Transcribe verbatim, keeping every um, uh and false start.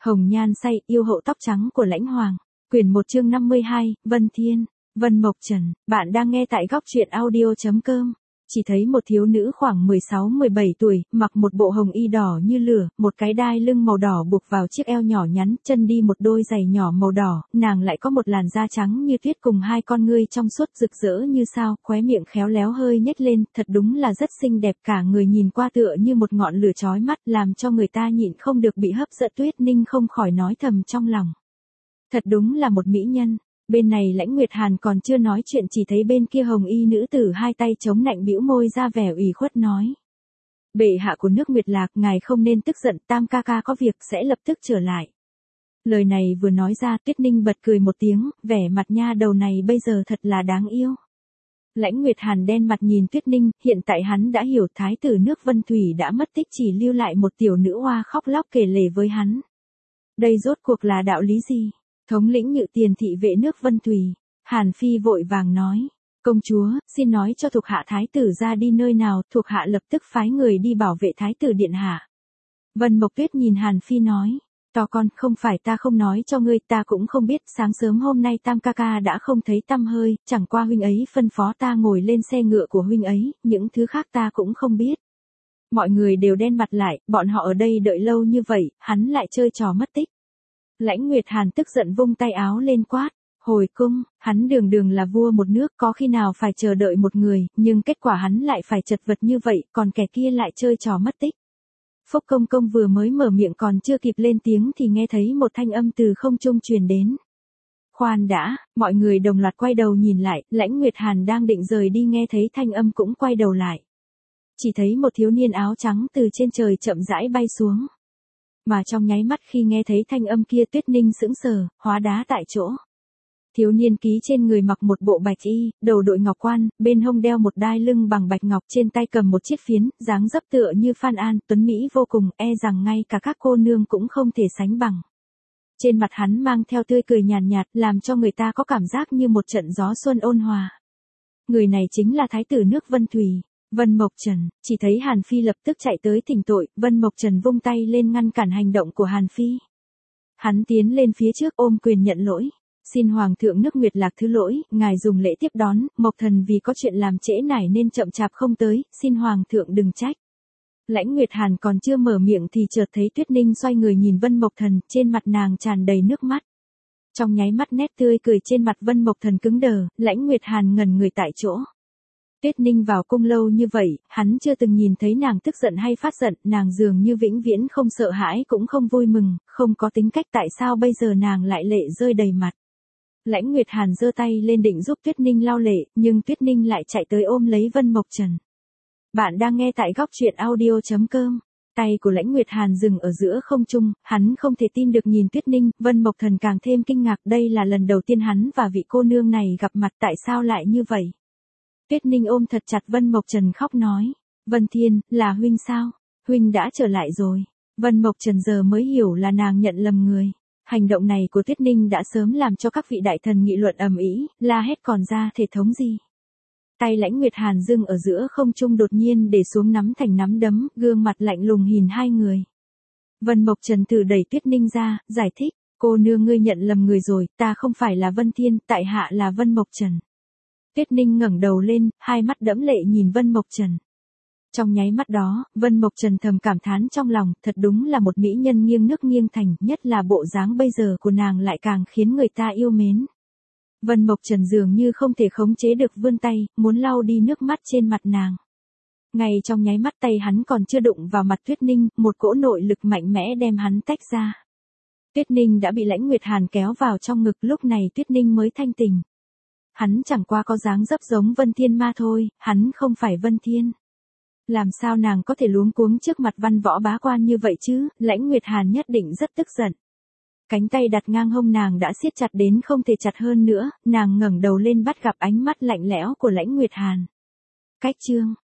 Hồng nhan say, yêu hậu tóc trắng của Lãnh Hoàng. Quyển một chương năm mươi hai, Vân Thiên, Vân Mộc Trần. Bạn đang nghe tại góc truyện audio chấm com. Chỉ thấy một thiếu nữ khoảng mười sáu mười bảy tuổi, mặc một bộ hồng y đỏ như lửa, một cái đai lưng màu đỏ buộc vào chiếc eo nhỏ nhắn, chân đi một đôi giày nhỏ màu đỏ, nàng lại có một làn da trắng như tuyết cùng hai con ngươi trong suốt rực rỡ như sao, khóe miệng khéo léo hơi nhếch lên, thật đúng là rất xinh đẹp, cả người nhìn qua tựa như một ngọn lửa chói mắt, làm cho người ta nhịn không được bị hấp dẫn. Tuyết Ninh không khỏi nói thầm trong lòng. Thật đúng là một mỹ nhân. Bên này Lãnh Nguyệt Hàn còn chưa nói chuyện, chỉ thấy bên kia hồng y nữ tử hai tay chống nạnh bĩu môi ra vẻ ủy khuất nói. Bệ hạ của nước Nguyệt Lạc, ngài không nên tức giận, Tam ca ca có việc sẽ lập tức trở lại. Lời này vừa nói ra, Tuyết Ninh bật cười một tiếng, vẻ mặt nha đầu này bây giờ thật là đáng yêu. Lãnh Nguyệt Hàn đen mặt nhìn Tuyết Ninh, hiện tại hắn đã hiểu thái tử nước Vân Thủy đã mất tích, chỉ lưu lại một tiểu nữ hoa khóc lóc kể lể với hắn. Đây rốt cuộc là đạo lý gì? Thống lĩnh Nhự Tiền thị vệ nước Vân Thủy, Hàn Phi vội vàng nói, công chúa, xin nói cho thuộc hạ thái tử ra đi nơi nào, thuộc hạ lập tức phái người đi bảo vệ thái tử điện hạ. Vân Mộc Tuyết nhìn Hàn Phi nói, to con, không phải ta không nói cho ngươi, ta cũng không biết, sáng sớm hôm nay Tam ca ca đã không thấy tăm hơi, chẳng qua huynh ấy phân phó ta ngồi lên xe ngựa của huynh ấy, những thứ khác ta cũng không biết. Mọi người đều đen mặt lại, bọn họ ở đây đợi lâu như vậy, hắn lại chơi trò mất tích. Lãnh Nguyệt Hàn tức giận vung tay áo lên quát, hồi cung, hắn đường đường là vua một nước, có khi nào phải chờ đợi một người, nhưng kết quả hắn lại phải chật vật như vậy, còn kẻ kia lại chơi trò mất tích. Phúc công công vừa mới mở miệng còn chưa kịp lên tiếng thì nghe thấy một thanh âm từ không trung truyền đến. Khoan đã, mọi người đồng loạt quay đầu nhìn lại, Lãnh Nguyệt Hàn đang định rời đi nghe thấy thanh âm cũng quay đầu lại. Chỉ thấy một thiếu niên áo trắng từ trên trời chậm rãi bay xuống. Mà trong nháy mắt khi nghe thấy thanh âm kia, Tuyết Ninh sững sờ, hóa đá tại chỗ. Thiếu niên ký trên người mặc một bộ bạch y, đầu đội ngọc quan, bên hông đeo một đai lưng bằng bạch ngọc, trên tay cầm một chiếc phiến, dáng dấp tựa như Phan An, tuấn mỹ vô cùng, e rằng ngay cả các cô nương cũng không thể sánh bằng. Trên mặt hắn mang theo tươi cười nhàn nhạt, làm cho người ta có cảm giác như một trận gió xuân ôn hòa. Người này chính là thái tử nước Vân Thủy, Vân Mộc Trần. Chỉ thấy Hàn Phi lập tức chạy tới thỉnh tội, Vân Mộc Trần vung tay lên ngăn cản hành động của Hàn Phi. Hắn tiến lên phía trước ôm quyền nhận lỗi. Xin Hoàng thượng nước Nguyệt Lạc thứ lỗi, ngài dùng lễ tiếp đón, Mộc Thần vì có chuyện làm trễ nải nên chậm chạp không tới, xin Hoàng thượng đừng trách. Lãnh Nguyệt Hàn còn chưa mở miệng thì chợt thấy Tuyết Ninh xoay người nhìn Vân Mộc Thần, trên mặt nàng tràn đầy nước mắt. Trong nháy mắt nét tươi cười trên mặt Vân Mộc Thần cứng đờ, Lãnh Nguyệt Hàn ngẩn người tại chỗ. Tuyết Ninh vào cung lâu như vậy, hắn chưa từng nhìn thấy nàng tức giận hay phát giận, nàng dường như vĩnh viễn không sợ hãi cũng không vui mừng, không có tính cách, tại sao bây giờ nàng lại lệ rơi đầy mặt. Lãnh Nguyệt Hàn giơ tay lên định giúp Tuyết Ninh lau lệ, nhưng Tuyết Ninh lại chạy tới ôm lấy Vân Mộc Trần. Bạn đang nghe tại góc truyện audio chấm com. Tay của Lãnh Nguyệt Hàn dừng ở giữa không trung, hắn không thể tin được nhìn Tuyết Ninh, Vân Mộc Thần càng thêm kinh ngạc, đây là lần đầu tiên hắn và vị cô nương này gặp mặt, tại sao lại như vậy? Tuyết Ninh ôm thật chặt Vân Mộc Trần khóc nói, Vân Thiên, là huynh sao? Huynh đã trở lại rồi. Vân Mộc Trần giờ mới hiểu là nàng nhận lầm người. Hành động này của Tuyết Ninh đã sớm làm cho các vị đại thần nghị luận ầm ĩ, la hét còn ra thể thống gì. Tay Lãnh Nguyệt Hàn dừng ở giữa không trung đột nhiên để xuống nắm thành nắm đấm, gương mặt lạnh lùng nhìn hai người. Vân Mộc Trần thử đẩy Tuyết Ninh ra, giải thích, cô nương ngươi nhận lầm người rồi, ta không phải là Vân Thiên, tại hạ là Vân Mộc Trần. Tuyết Ninh ngẩng đầu lên, hai mắt đẫm lệ nhìn Vân Mộc Trần. Trong nháy mắt đó, Vân Mộc Trần thầm cảm thán trong lòng, thật đúng là một mỹ nhân nghiêng nước nghiêng thành, nhất là bộ dáng bây giờ của nàng lại càng khiến người ta yêu mến. Vân Mộc Trần dường như không thể khống chế được vươn tay, muốn lau đi nước mắt trên mặt nàng. Ngay trong nháy mắt tay hắn còn chưa đụng vào mặt Tuyết Ninh, một cỗ nội lực mạnh mẽ đem hắn tách ra. Tuyết Ninh đã bị Lãnh Nguyệt Hàn kéo vào trong ngực, lúc này Tuyết Ninh mới thanh tỉnh. Hắn chẳng qua có dáng dấp giống Vân Thiên ma thôi, hắn không phải Vân Thiên. Làm sao nàng có thể luống cuống trước mặt văn võ bá quan như vậy chứ? Lãnh Nguyệt Hàn nhất định rất tức giận. Cánh tay đặt ngang hông nàng đã siết chặt đến không thể chặt hơn nữa, nàng ngẩng đầu lên bắt gặp ánh mắt lạnh lẽo của Lãnh Nguyệt Hàn. Cách chương,